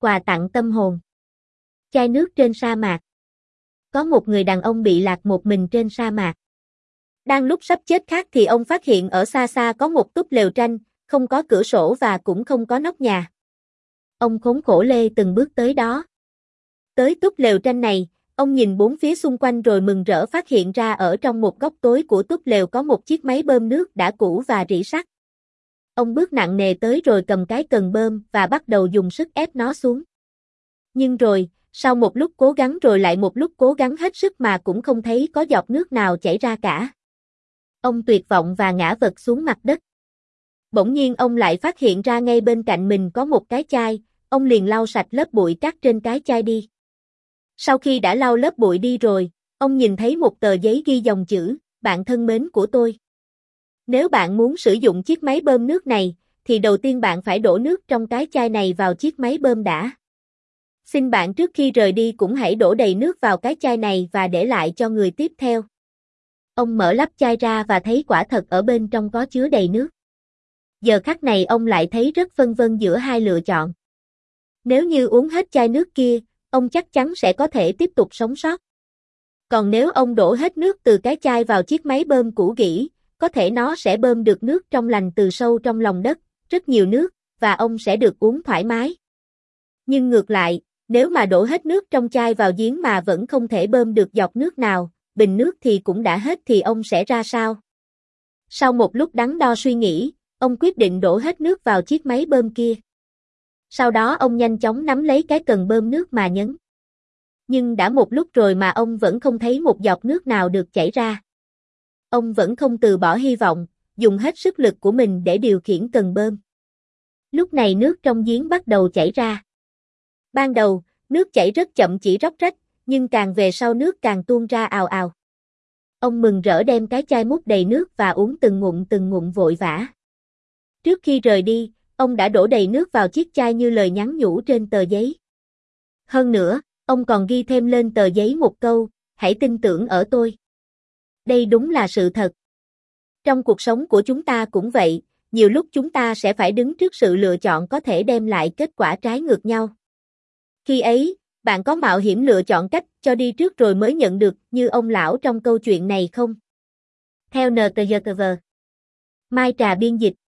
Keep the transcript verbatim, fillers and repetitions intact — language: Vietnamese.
quà tặng tâm hồn. Chai nước trên sa mạc. Có một người đàn ông bị lạc một mình trên sa mạc. Đang lúc sắp chết khát thì ông phát hiện ở xa xa có một túp lều tranh, không có cửa sổ và cũng không có nóc nhà. Ông khốn khổ lê từng bước tới đó. Tới túp lều tranh này, ông nhìn bốn phía xung quanh rồi mừng rỡ phát hiện ra ở trong một góc tối của túp lều có một chiếc máy bơm nước đã cũ và rỉ sắt. Ông bước nặng nề tới rồi cầm cái cần bơm và bắt đầu dùng sức ép nó xuống. Nhưng rồi, sau một lúc cố gắng rồi lại một lúc cố gắng hết sức mà cũng không thấy có giọt nước nào chảy ra cả. Ông tuyệt vọng và ngã vật xuống mặt đất. Bỗng nhiên ông lại phát hiện ra ngay bên cạnh mình có một cái chai, ông liền lau sạch lớp bụi cát trên cái chai đi. Sau khi đã lau lớp bụi đi rồi, ông nhìn thấy một tờ giấy ghi dòng chữ, bạn thân mến của tôi. Nếu bạn muốn sử dụng chiếc máy bơm nước này, thì đầu tiên bạn phải đổ nước trong cái chai này vào chiếc máy bơm đã. Xin bạn trước khi rời đi cũng hãy đổ đầy nước vào cái chai này và để lại cho người tiếp theo. Ông mở lắp chai ra và thấy quả thật ở bên trong có chứa đầy nước. Giờ khắc này ông lại thấy rất phân vân giữa hai lựa chọn. Nếu như uống hết chai nước kia, ông chắc chắn sẽ có thể tiếp tục sống sót. Còn nếu ông đổ hết nước từ cái chai vào chiếc máy bơm cũ kỹ, có thể nó sẽ bơm được nước trong lành từ sâu trong lòng đất, rất nhiều nước, và ông sẽ được uống thoải mái. Nhưng ngược lại, nếu mà đổ hết nước trong chai vào giếng mà vẫn không thể bơm được giọt nước nào, bình nước thì cũng đã hết thì ông sẽ ra sao? Sau một lúc đắn đo suy nghĩ, ông quyết định đổ hết nước vào chiếc máy bơm kia. Sau đó ông nhanh chóng nắm lấy cái cần bơm nước mà nhấn. Nhưng đã một lúc rồi mà ông vẫn không thấy một giọt nước nào được chảy ra. Ông vẫn không từ bỏ hy vọng, dùng hết sức lực của mình để điều khiển cần bơm. Lúc này nước trong giếng bắt đầu chảy ra. Ban đầu, nước chảy rất chậm chỉ róc rách, nhưng càng về sau nước càng tuôn ra ào ào. Ông mừng rỡ đem cái chai múc đầy nước và uống từng ngụm từng ngụm vội vã. Trước khi rời đi, ông đã đổ đầy nước vào chiếc chai như lời nhắn nhủ trên tờ giấy. Hơn nữa, ông còn ghi thêm lên tờ giấy một câu, hãy tin tưởng ở tôi. Đây đúng là sự thật. Trong cuộc sống của chúng ta cũng vậy, nhiều lúc chúng ta sẽ phải đứng trước sự lựa chọn có thể đem lại kết quả trái ngược nhau. Khi ấy, bạn có mạo hiểm lựa chọn cách cho đi trước rồi mới nhận được như ông lão trong câu chuyện này không? Theo en tê giê tê vê. Mai Trà biên dịch.